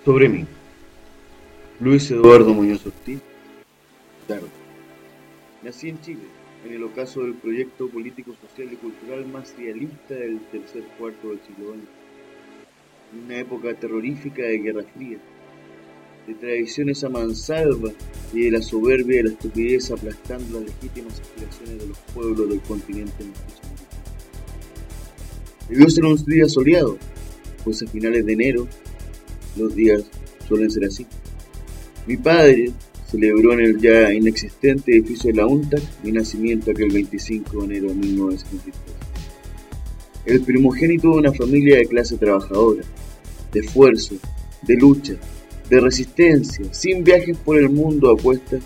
Sobre mí, Luis Eduardo Muñoz Ortiz, Dardo. Nací en Chile, en el ocaso del proyecto político, social y cultural más realista del tercer cuarto del siglo XX, en una época terrorífica de Guerra Fría, de tradiciones a mansalva y de la soberbia y la estupidez aplastando las legítimas aspiraciones de los pueblos del continente norteamericano. Debió ser un día soleado, pues a finales de enero los días suelen ser así. Mi padre celebró en el ya inexistente edificio de la UNTAC mi nacimiento aquel 25 de enero de 1973. El primogénito de una familia de clase trabajadora, de esfuerzo, de lucha, de resistencia, sin viajes por el mundo a cuestas,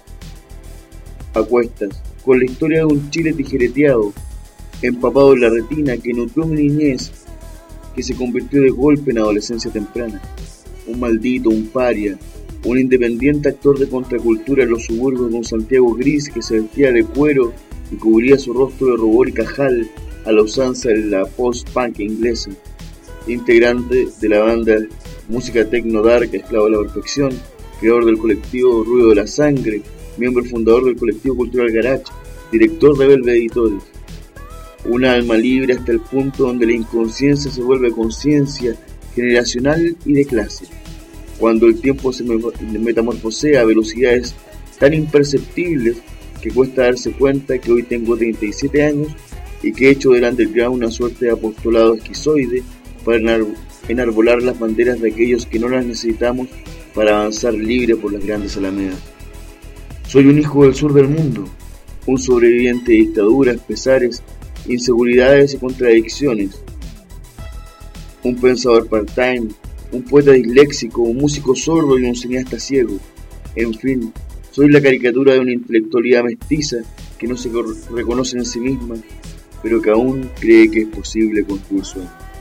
con la historia de un Chile tijereteado, empapado en la retina, que nutrió mi niñez, que se convirtió de golpe en adolescencia temprana. Un maldito, un paria, un independiente actor de contracultura en los suburbios de un Santiago gris que se vestía de cuero y cubría su rostro de rubor y cajal a la usanza de la post-punk inglesa. Integrante de la banda Música Techno Dark, Esclavo de la Perfección, creador del colectivo Ruido de la Sangre, miembro fundador del colectivo cultural Garage, director de Velvet Editores. Una alma libre hasta el punto donde la inconsciencia se vuelve conciencia generacional y de clase. Cuando el tiempo se metamorfosea a velocidades tan imperceptibles que cuesta darse cuenta que hoy tengo 37 años y que he hecho del underground una suerte de apostolado esquizoide para enarbolar las banderas de aquellos que no las necesitamos para avanzar libre por las grandes alamedas. Soy un hijo del sur del mundo, un sobreviviente de dictaduras, pesares, inseguridades y contradicciones, un pensador part-time, un poeta disléxico, un músico sordo y un cineasta ciego. En fin, soy la caricatura de una intelectualidad mestiza que no se reconoce en sí misma, pero que aún cree que es posible construir sueños.